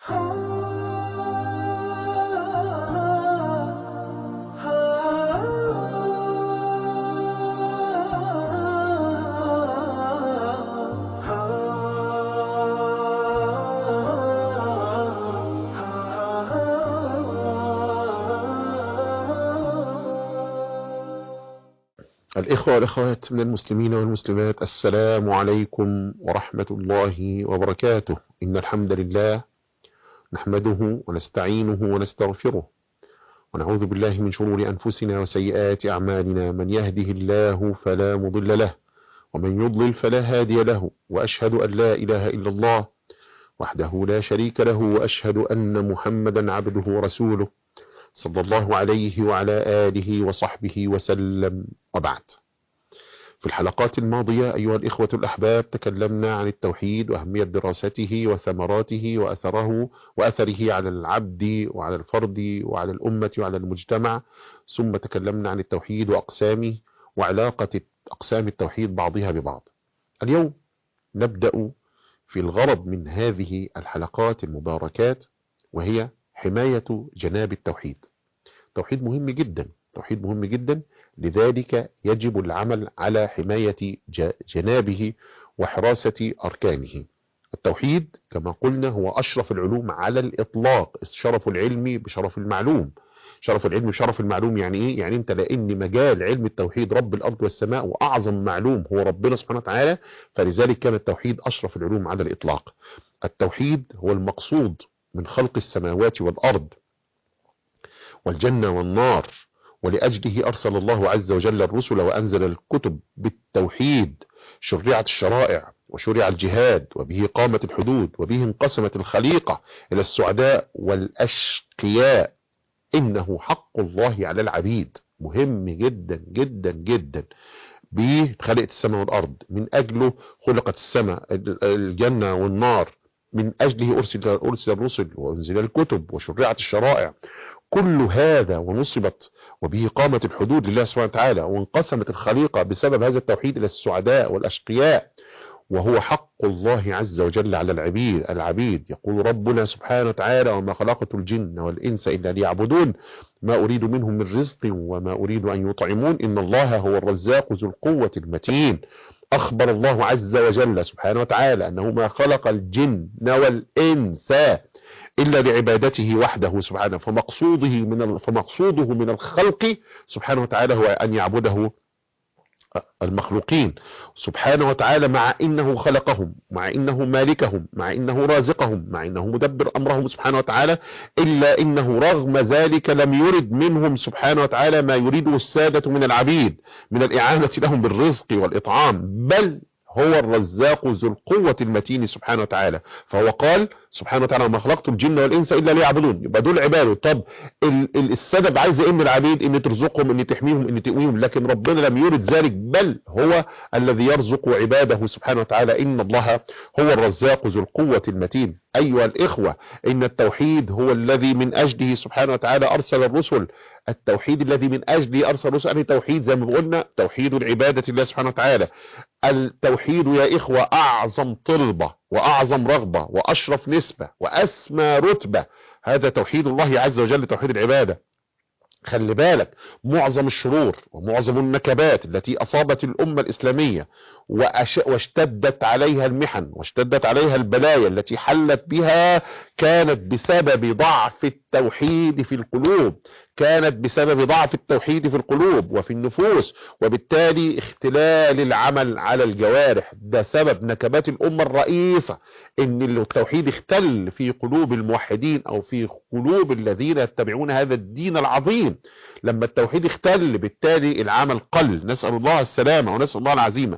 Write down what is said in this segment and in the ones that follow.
الإخوة والأخوات من المسلمين والمسلمات، السلام عليكم ورحمة الله وبركاته. إن الحمد لله نحمده ونستعينه ونستغفره ونعوذ بالله من شرور أنفسنا وسيئات أعمالنا. من يهده الله فلا مضل له ومن يضلل فلا هادي له، وأشهد أن لا إله إلا الله وحده لا شريك له، وأشهد أن محمدا عبده ورسوله صلى الله عليه وعلى آله وصحبه وسلم. وبعد، في الحلقات الماضية أيها الإخوة الأحباب تكلمنا عن التوحيد وأهمية دراسته وثمراته وأثره على العبد وعلى الفرد وعلى الأمة وعلى المجتمع. ثم تكلمنا عن التوحيد وأقسامه وعلاقة أقسام التوحيد بعضها ببعض. اليوم نبدأ في الغرض من هذه الحلقات المباركات، وهي حماية جناب التوحيد. توحيد مهم جدا، توحيد مهم جدا، لذلك يجب العمل على حماية جنابه وحراسة أركانه. التوحيد كما قلنا هو أشرف العلوم على الإطلاق، شرف العلم بشرف المعلوم. شرف العلم بشرف المعلوم يعني إيه؟ يعني أنت لأن مجال علم التوحيد رب الأرض والسماء، وأعظم معلوم هو ربنا سبحانه وتعالى، فلذلك كان التوحيد أشرف العلوم على الإطلاق. التوحيد هو المقصود من خلق السماوات والأرض والجنة والنار، ولأجله أرسل الله عز وجل الرسل وأنزل الكتب. بالتوحيد شرعت الشرائع وشرع الجهاد، وبه قامت الحدود، وبه انقسمت الخليقة إلى السعداء والأشقياء. إنه حق الله على العبيد، مهم جدا جدا جدا. به خلقت السماء والأرض، من أجله خلقت السماء الجنة والنار، من أجله أرسل الرسل وأنزل الكتب وشرعت الشرائع. كل هذا ونصبت وبه قامت الحدود لله سبحانه وتعالى، وانقسمت الخليقة بسبب هذا التوحيد إلى السعداء والأشقياء، وهو حق الله عز وجل على العبيد. يقول ربنا سبحانه وتعالى: وما خلقت الجن والإنس إلا ليعبدون ما أريد منهم من رزق وما أريد أن يطعمون إن الله هو الرزاق ذو القوة المتين. أخبر الله عز وجل سبحانه وتعالى أنه ما خلق الجن والإنس إلا لعبادته وحده سبحانه، فمقصوده من الخلق سبحانه وتعالى هو أن يعبده المخلوقين سبحانه وتعالى، مع إنه خلقهم، مع إنه مالكهم، مع إنه رازقهم، مع إنه مدبر أمرهم سبحانه وتعالى، إلا إنه رغم ذلك لم يرد منهم سبحانه وتعالى ما يريده السادة من العبيد من الإعانة لهم بالرزق والإطعام، بل هو الرزاق ذو القوة المتين سبحانه وتعالى. فهو قال سبحانه وتعالى: وما خلقت الجن والإنس إلا ليعبدون. يبقى دول عباده. طب السبب عايز ايه من العبيد؟ ان ترزقهم، ان تحميهم، ان تقويهم، لكن ربنا لم يرد ذلك، بل هو الذي يرزق عباده سبحانه وتعالى. إن الله هو الرزاق ذو القوة المتين. أيها الإخوة، إن التوحيد هو الذي من أجله سبحانه وتعالى أرسل الرسل. التوحيد الذي من أجله أرسل الرسل، يعني توحيد زي ما قلنا توحيد العبادة لله سبحانه وتعالى. التوحيد يا إخوة أعظم طلبة وأعظم رغبة وأشرف نسبة وأسمى رتبة، هذا توحيد الله عز وجل، توحيد العبادة. خلي بالك، معظم الشرور ومعظم النكبات التي أصابت الأمة الإسلامية واشتدت عليها المحن واشتدت عليها البلايا التي حلت بها، كانت بسبب ضعف التوحيد في القلوب، كانت بسبب ضعف التوحيد في القلوب وفي النفوس، وبالتالي اختلال العمل على الجوارح. ده سبب نكبات الأمة الرئيسة، ان التوحيد اختل في قلوب الموحدين او في قلوب الذين يتبعون هذا الدين العظيم. لما التوحيد اختل، بالتالي العمل قل. نسأل الله السلامة ونسأل الله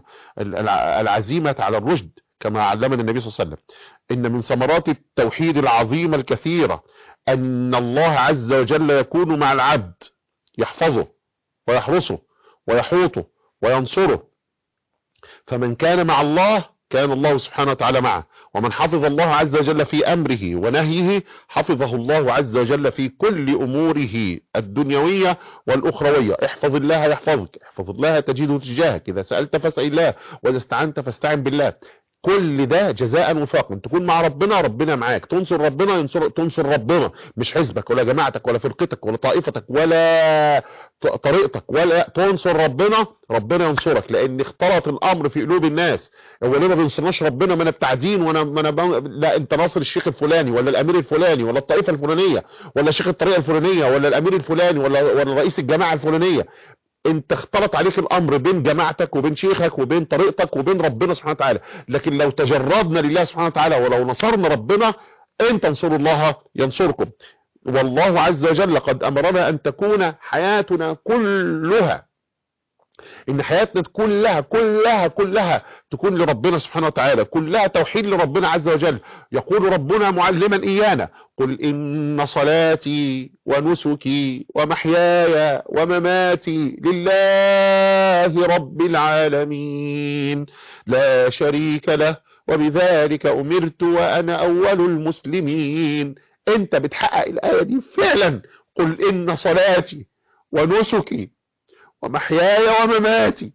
العزيمة على الرشد، كما علمنا النبي صلى الله عليه وسلم: إن من ثمرات التوحيد العظيمة الكثيرة أن الله عز وجل يكون مع العبد، يحفظه ويحرسه ويحوطه وينصره. فمن كان مع الله كان الله سبحانه وتعالى معه، ومن حفظ الله عز وجل في أمره ونهيه حفظه الله عز وجل في كل أموره الدنيوية والأخروية. احفظ الله يحفظك، احفظ الله تجده تجاهك، إذا سألت فاسأل الله، وإذا استعنت فاستعن بالله. كل ده جزاء وفاقا. تكون مع ربنا، ربنا معاك. تنصر ربنا، تنصر ربنا، مش حزبك ولا جماعتك ولا فرقتك ولا طائفتك ولا طريقتك، ولا تنصر ربنا، ربنا ينصرك. لان اختلط الامر في قلوب الناس. هو ليه ما بينصرناش ربنا؟ ما انا بتاع دين، لا، انت ناصر الشيخ الفلاني ولا الامير الفلاني ولا الطائفه الفلانيه ولا شيخ الطريقه الفلانيه ولا الامير الفلاني ولا رئيس الجماعه الفلانيه. انت اختلط عليك الامر بين جماعتك وبين شيخك وبين طريقتك وبين ربنا سبحانه وتعالى. لكن لو تجردنا لله سبحانه وتعالى ولو نصرنا ربنا، ان تنصروا الله ينصركم. والله عز وجل قد امرنا ان تكون حياتنا كلها، ان حياتنا كلها تكون لربنا سبحانه وتعالى، كلها توحيد لربنا عز وجل. يقول ربنا معلما ايانا: قل ان صلاتي ونسكي ومحياي ومماتي لله رب العالمين لا شريك له وبذلك امرت وانا اول المسلمين. انت بتحقق الايه دي فعلا. قل ان صلاتي ونسكي ومحياي ومماتي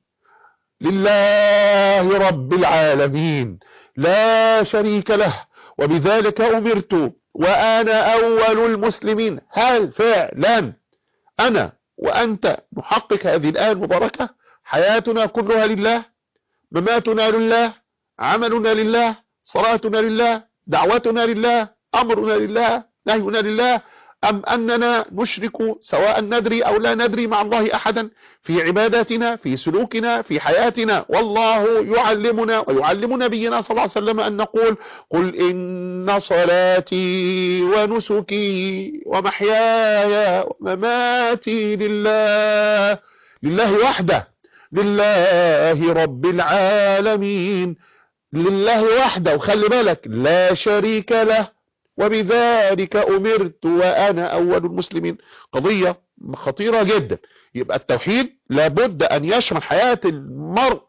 لله رب العالمين لا شريك له وبذلك أمرت وأنا أول المسلمين. هل فعلا أنا وأنت نحقق هذه الآية المباركة؟ حياتنا كلها لله، مماتنا لله، عملنا لله، صلاتنا لله، دعوتنا لله، أمرنا لله، نهينا لله، أم أننا نشرك سواء ندري أو لا ندري مع الله أحدا في عباداتنا، في سلوكنا، في حياتنا؟ والله يعلمنا ويعلم نبينا صلى الله عليه وسلم أن نقول: قل إن صلاتي ونسكي ومحياي ومماتي لله وحده، لله رب العالمين، لله وحده. وخلي بالك: لا شريك له وبذلك أمرت وأنا أول المسلمين. قضية خطيرة جدا. يبقى التوحيد لابد أن يشمل حياة المرء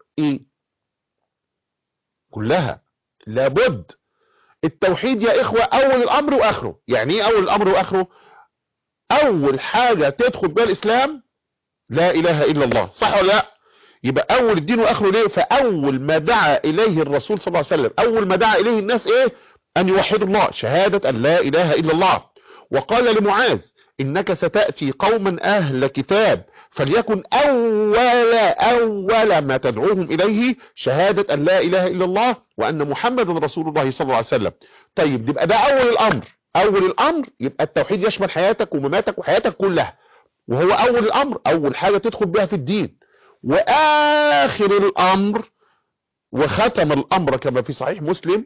كلها، لابد. التوحيد يا إخوة أول الأمر وآخره. يعني إيه أول الأمر وآخره؟ أول حاجة تدخل بها الإسلام لا إله إلا الله، صح ولا لا؟ يبقى أول الدين وآخره. ليه؟ فأول ما دعا إليه الرسول صلى الله عليه وسلم، أول ما دعا إليه الناس إيه؟ أن يوحدوا الله، شهادة أن لا إله إلا الله. وقال لمعاذ: إنك ستأتي قوما أهل كتاب فليكن أول ما تدعوهم إليه شهادة أن لا إله إلا الله وأن محمد رسول الله صلى الله عليه وسلم. طيب، يبقى ده أول الأمر. أول الأمر يبقى التوحيد يشمل حياتك ومماتك وحياتك كلها، وهو أول الأمر، أول حاجة تدخل بها في الدين. وآخر الأمر وختم الأمر كما في صحيح مسلم: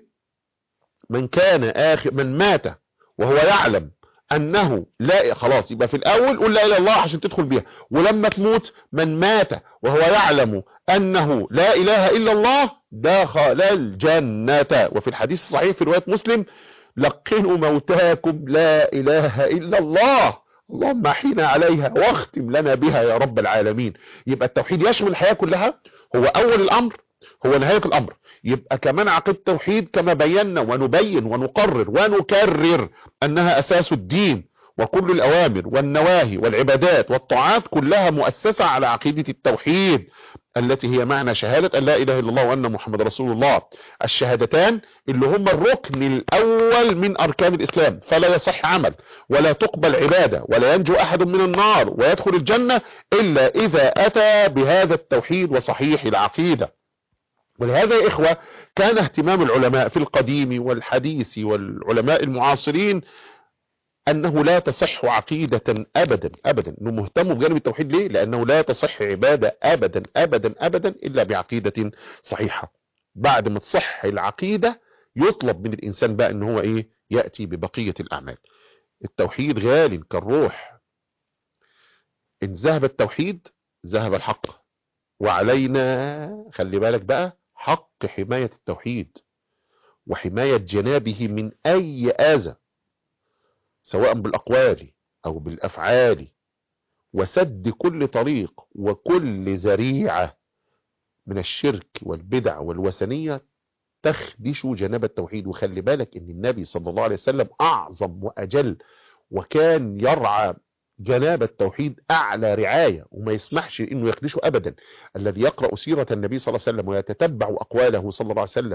من مات وهو يعلم أنه لا، خلاص يبقى في الأول قل لا إله إلا الله عشان تدخل بيها. ولما تموت: من مات وهو يعلم أنه لا إله إلا الله دخل الجنة. وفي الحديث الصحيح في رواية مسلم: لقنوا موتاكم لا إله إلا الله، اللهم احينا عليها واختم لنا بها يا رب العالمين. يبقى التوحيد يشمل الحياة كلها، هو أول الأمر، هو نهاية الأمر. يبقى كمان عقيدة التوحيد كما بينا ونبين ونقرر ونكرر أنها أساس الدين، وكل الأوامر والنواهي والعبادات والطاعات كلها مؤسسة على عقيدة التوحيد التي هي معنى شهادة أن لا إله إلا الله وأن محمد رسول الله. الشهادتان اللي هم الركن الأول من أركان الإسلام. فلا يصح عمل ولا تقبل عبادة ولا ينجو أحد من النار ويدخل الجنة إلا إذا أتى بهذا التوحيد وصحيح العقيدة. ولهذا يا إخوة كان اهتمام العلماء في القديم والحديث والعلماء المعاصرين أنه لا تصح عقيدة أبدا أبدا. أنه مهتم بجانب التوحيد. ليه؟ لأنه لا تصح عبادة أبدا أبدا أبدا إلا بعقيدة صحيحة. بعد ما تصح العقيدة يطلب من الإنسان بقى أنه هو إيه؟ يأتي ببقية الأعمال. التوحيد غال كالروح. إن ذهب التوحيد ذهب الحق. وعلينا خلي بالك بقى حق حماية التوحيد وحماية جنابه من أي آذى سواء بالأقوال أو بالأفعال، وسد كل طريق وكل ذريعة من الشرك والبدع والوثنية تخدش جناب التوحيد. وخلي بالك ان النبي صلى الله عليه وسلم أعظم وأجل وكان يرعى جناب التوحيد أعلى رعاية وما يسمحش إنه يخدشه أبدا. الذي يقرأ سيرة النبي صلى الله عليه وسلم ويتتبع أقواله صلى الله عليه وسلم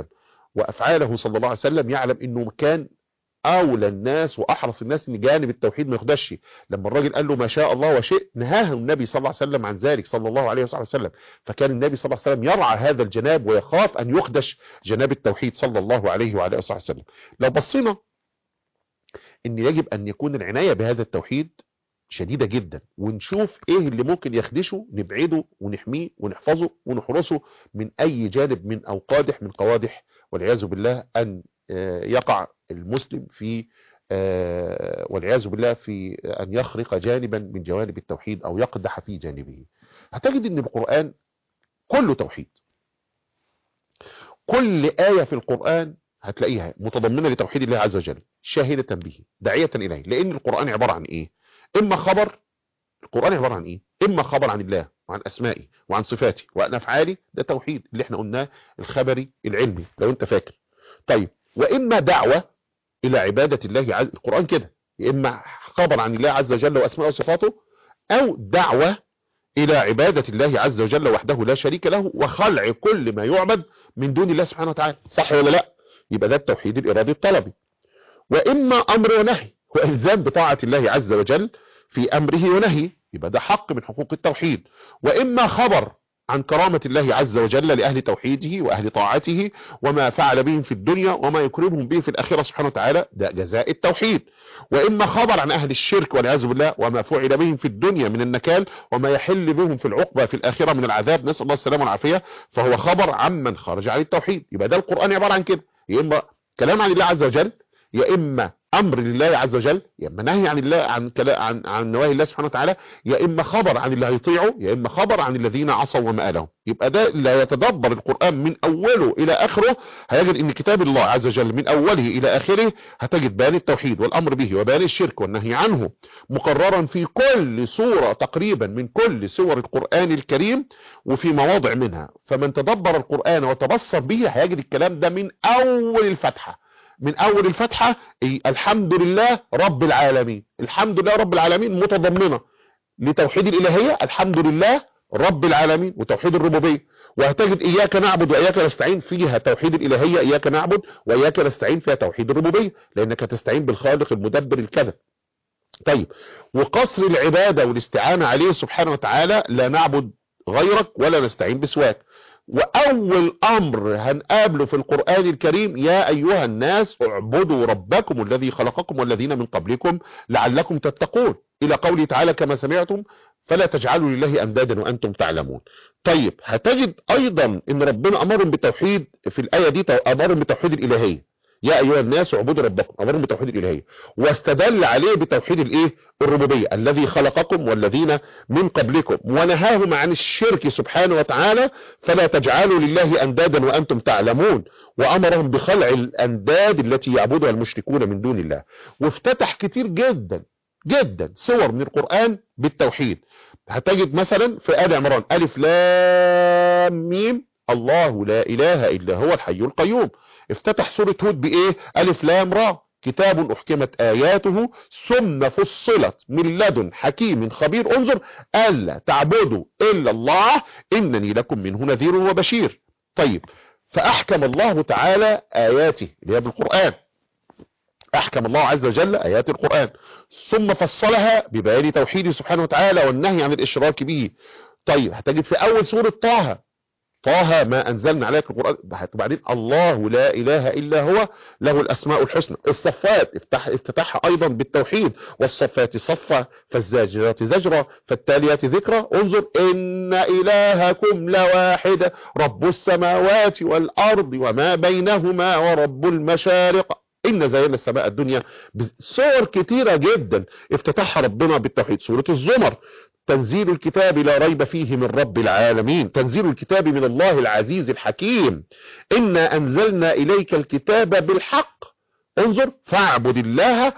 وافعاله صلى الله عليه وسلم يعلم انه كان اولى الناس واحرص الناس ان جانب التوحيد ما يخدش. لما الراجل قال له ما شاء الله وشئت نهاه النبي صلى الله عليه وسلم عن ذلك صلى الله عليه وسلم. فكان النبي صلى الله عليه وسلم يرعى هذا الجناب ويخاف ان يخدش جناب التوحيد صلى الله عليه وعلى اله وسلم. لو بصينا ان يجب ان يكون العناية بهذا التوحيد شديدة جدا، ونشوف ايه اللي ممكن يخدشه نبعده ونحميه ونحفظه ونحرسه من اي جانب من او قادح من قوادح والعياذ بالله ان يقع المسلم في والعياذ بالله في ان يخرق جانبا من جوانب التوحيد او يقدح في جانبه. هتجد ان القرآن كله توحيد. كل آية في القرآن هتلاقيها متضمنة لتوحيد الله عز وجل، شاهدة به، داعية إليه. لأن القرآن عبارة عن إيه؟ إما خبر. القرآن عبارة عن إيه؟ إما خبر عن الله وعن أسمائه وعن صفاته وعن أفعاله، ده توحيد اللي احنا قلناه الخبري العلمي لو أنت فاكر. طيب، وإما دعوة إلى عبادة الله عز. القرآن كده إما خبر عن الله عز وجل وأسمائه وصفاته، أو دعوة إلى عبادة الله عز وجل وحده لا شريك له وخلع كل ما يعبد من دون الله سبحانه وتعالى. صح ولا لا؟ يبقى ده التوحيد الإرادي الطلبي. وإما أمر ونهي وإلزام بطاعة الله عز وجل في أمره ونهيه، يبقى ده حق من حقوق التوحيد. وإما خبر عن كرامة الله عز وجل لأهل توحيده وأهل طاعته وما فعل بهم في الدنيا وما يكرمهم به في الآخرة سبحانه وتعالى، ده جزاء التوحيد. وإما خبر عن أهل الشرك والعياذ بالله وما فعل بهم في الدنيا من النكال وما يحل بهم في العقبة في الآخرة من العذاب، نسأل الله السلامة والعافية، فهو خبر عمن خرج عن التوحيد. يبقى ده القرآن عبارة عن كده، يا إما كلام عن الله عز وجل، يا إما أمر لله عز وجل، يا إما نهي عن الله عن نواهي الله سبحانه وتعالى، يا إما خبر عن اللي هيطيعه، يا إما خبر عن الذين عصوا ومآلهم. يبقى ده لا يتدبر القرآن من أوله إلى آخره هيجد إن كتاب الله عز وجل من أوله إلى آخره هتجد بيان التوحيد والأمر به وبيان الشرك والنهي عنه مقررا في كل سورة تقريبا من كل سور القرآن الكريم وفي مواضع منها. فمن تدبر القرآن وتبصر به هيجد الكلام ده من أول الفتحة. من اول الفتحة الحمد لله رب العالمين. الحمد لله رب العالمين متضمنة لتوحيد الالهية، الحمد لله رب العالمين وتوحيد الربوبية. وهتجد اياك نعبد واياك نستعين فيها توحيد الالهية، اياك نعبد واياك نستعين فيها توحيد الربوبية، لانك هتستعين بالخالق المدبر الكذب. طيب، وقصر العبادة والاستعانة عليه سبحانه وتعالى، لا نعبد غيرك ولا نستعين بسواك. وأول أمر هنقابله في القرآن الكريم يا أيها الناس اعبدوا ربكم الذي خلقكم والذين من قبلكم لعلكم تتقون، إلى قوله تعالى كما سمعتم فلا تجعلوا لله أندادا وأنتم تعلمون. طيب، هتجد أيضا إن ربنا أمرهم بالتوحيد في الآية دي، أمرهم بالتوحيد الإلهي، يا أيها الناس اعبدوا ربكم، أمرهم بتوحيد الإلهية، واستدل عليه بتوحيد الإيه؟ الربوبية، الذي خلقكم والذين من قبلكم، ونهاهم عن الشرك سبحانه وتعالى فلا تجعلوا لله أندادا وأنتم تعلمون، وأمرهم بخلع الأنداد التي يعبدها المشركون من دون الله. وافتتح كتير جدا جدا سور من القرآن بالتوحيد. هتجد مثلا في آل عمران ألف لام ميم الله لا إله إلا هو الحي القيوم. افتتح سورة هود بإيه؟ ألف لام را كتاب أحكمت آياته ثم فصلت من لدن حكيم خبير انظر ألا تعبدوا إلا الله إنني لكم منه نذير وبشير. طيب، فأحكم الله تعالى آياته اللي هي بالقرآن، أحكم الله عز وجل آيات القرآن ثم فصلها ببيان توحيده سبحانه وتعالى والنهي عن الإشراك به. طيب، هتجد في أول سورة طه ما أنزلنا عليك القرآن، بعدين الله لا إله إلا هو له الأسماء الحسنى. الصفات افتتحها أيضا بالتوحيد، والصفات صفا فالزاجرات زجرا فالتاليات ذكرا انظر إن إلهكم لواحد رب السماوات والأرض وما بينهما ورب المشارق إن زينا السماء الدنيا. صور كتيرة جدا افتتحها ربنا بالتوحيد. سورة الزمر تنزيل الكتاب لا ريب فيه من رب العالمين، تنزيل الكتاب من الله العزيز الحكيم، إنا أنزلنا إليك الكتاب بالحق انظر فاعبد الله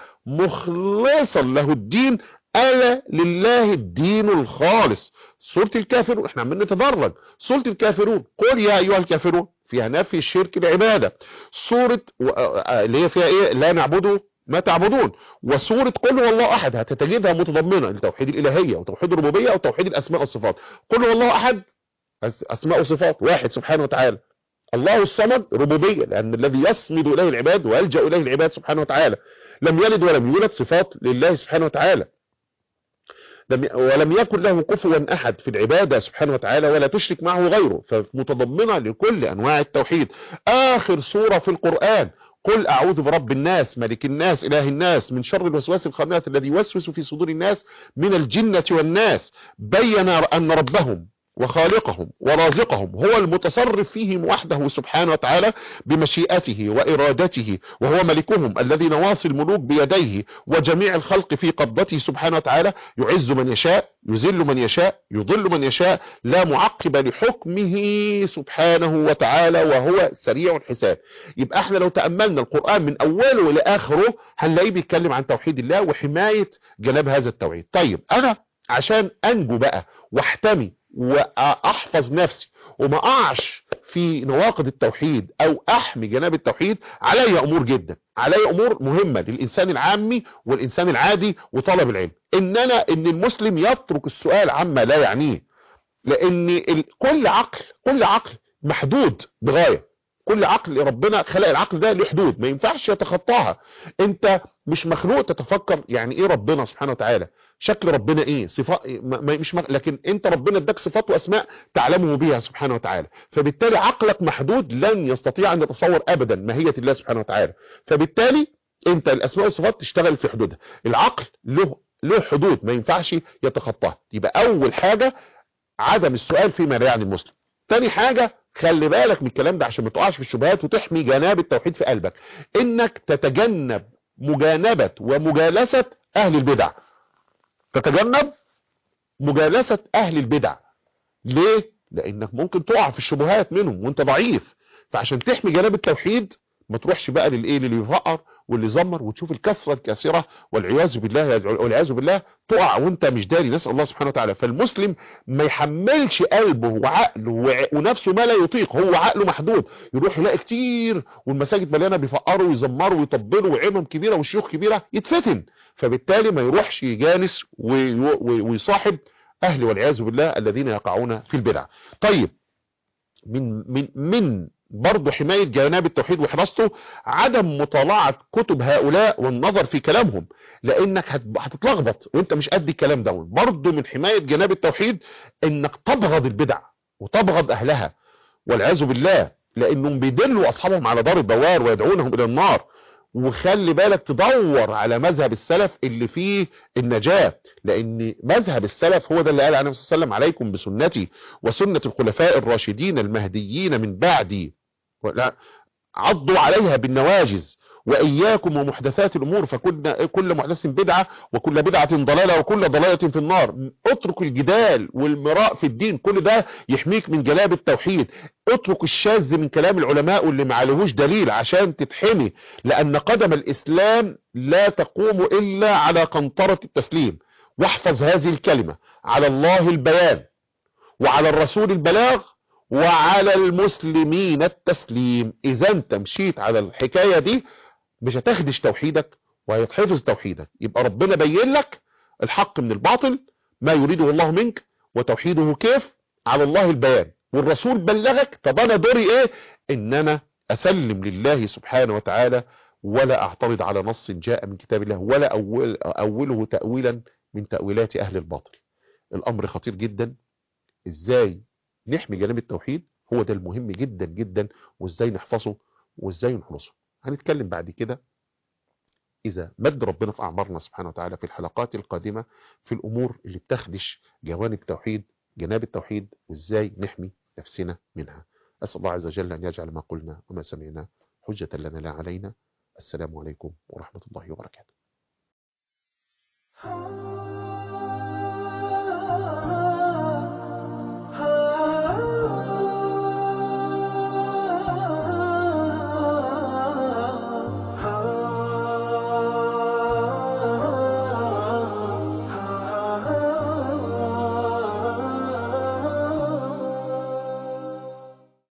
مخلصا له الدين ألا لله الدين الخالص. سورة الكافرون احنا عمالين نتدرج. سورة الكافرون قل يا أيها الكافرون فيها نفي الشرك العبادة. سورة اللي هي فيها ايه؟ لا نعبده ما تعبدون. وسورة قل هو الله أحد هتتجدها متضمنة لتوحيد الإلهية وتوحيد الربوبية وتوحيد الأسماء والصفات. قل هو الله أحد أسماء وصفات واحد سبحانه وتعالى، الله الصمد ربوبية، لأن الذي يصمد إليه العباد ويلجأ إليه العباد سبحانه وتعالى. لم يلد ولم يولد، صفات لله سبحانه وتعالى. ولم يكن له كفوا أحد في العبادة سبحانه وتعالى، ولا تشرك معه غيره، فمتضمنة لكل أنواع التوحيد. آخر سورة في القرآن: قل أعوذ برب الناس ملك الناس إله الناس من شر الوسواس الخناس الذي يوسوس في صدور الناس من الجنة والناس. بين أن ربهم وخالقهم ورازقهم هو المتصرف فيهم وحده سبحانه وتعالى بمشيئته وإرادته، وهو ملكهم الذي نواصي الملوك بيديه وجميع الخلق في قبضته سبحانه وتعالى. يعز من يشاء، يذل من يشاء، يضل من يشاء، لا معقب لحكمه سبحانه وتعالى، وهو سريع الحساب. يبقى احنا لو تأملنا القرآن من أوله إلى آخره هنلاقيه بيتكلم عن توحيد الله وحماية جناب هذا التوحيد. طيب أنا عشان أنجو بقى واحتمي واحفظ نفسي وما اقعش في نواقض التوحيد او احمي جناب التوحيد، علي امور جدا، علي امور مهمة للانسان العامي والانسان العادي وطالب العلم. ان المسلم يترك السؤال عما لا يعنيه، لان كل عقل محدود بغاية. كل عقل ربنا خلق العقل ده له حدود ما ينفعش يتخطاها. انت مش مخلوق تتفكر يعني ايه ربنا سبحانه وتعالى، شكل ربنا ايه، صفات مش لكن انت ربنا اداك صفات واسماء تعلمه بها سبحانه وتعالى، فبالتالي عقلك محدود لن يستطيع ان يتصور ابدا ماهية الله سبحانه وتعالى. فبالتالي انت الاسماء والصفات تشتغل في حدودها، العقل له حدود ما ينفعش يتخطاها. يبقى اول حاجة عدم السؤال فيما لا يعني المسلم. تاني حاجة خلي بالك من الكلام ده عشان ما تقعش في الشبهات وتحمي جناب التوحيد في قلبك، انك تتجنب مجانبة ومجالسة اهل البدع. تتجنب مجالسة اهل البدع. ليه؟ لانك ممكن تقع في الشبهات منهم وانت ضعيف. فعشان تحمي جناب التوحيد ما تروحش بقى للي يفقر واللي يزمر وتشوف الكسرة الكاسرة والعياذ بالله تقع وانت مش داري، نسأل الله سبحانه وتعالى. فالمسلم ما يحملش قلبه وعقله ونفسه ما لا يطيق، هو عقله محدود، يروح يلاقي كتير والمساجد مليانه بيفقروا ويزمروا ويطبلوا وعمم كبيره والشيوخ كبيره، يتفتن. فبالتالي ما يروحش يجانس ويصاحب اهل والعياذ بالله الذين يقعون في البدع. طيب من برضه حماية جناب التوحيد وحراسته عدم مطالعة كتب هؤلاء والنظر في كلامهم، لانك هتتلخبط وانت مش قد الكلام ده. برضه من حماية جناب التوحيد انك تبغض البدع وتبغض اهلها والعياذ بالله، لانهم بيدلوا اصحابهم على دار البوار ويدعونهم الى النار. وخلي بالك تدور على مذهب السلف اللي فيه النجاة، لان مذهب السلف هو ده اللي قال عنه صلى الله عليه وسلم: عليكم بسنتي وسنة الخلفاء الراشدين المهديين من بعدي، عضوا عليها بالنواجز، وإياكم ومحدثات الأمور فكل محدث بدعة وكل بدعة ضلالة وكل ضلالة في النار. اترك الجدال والمراء في الدين، كل ده يحميك من جلاب التوحيد. اترك الشاذ من كلام العلماء واللي ما عليهوش دليل عشان تتحمي، لأن قدم الإسلام لا تقوم إلا على قنطرة التسليم. واحفظ هذه الكلمة: على الله البيان وعلى الرسول البلاغ وعلى المسلمين التسليم. اذا انت مشيت على الحكاية دي مش هتخدش توحيدك وهيتحفظ توحيدك. يبقى ربنا بين لك الحق من الباطل، ما يريده الله منك، وتوحيده كيف على الله البيان، والرسول بلغك. طب انا دوري ايه؟ ان انا اسلم لله سبحانه وتعالى ولا اعترض على نص جاء من كتاب الله ولا اوله تأويلا من تأويلات اهل الباطل. الامر خطير جدا. ازاي نحمي جانب التوحيد؟ هو ده المهم جدا جدا، وازاي نحفظه وازاي نحرسه هنتكلم بعد كده اذا مد ربنا في اعمارنا سبحانه وتعالى في الحلقات القادمة في الامور اللي بتخدش جناب التوحيد وازاي نحمي نفسنا منها. اسال الله عز وجل ان يجعل ما قلنا وما سمعنا حجة لنا لا علينا. السلام عليكم ورحمة الله وبركاته.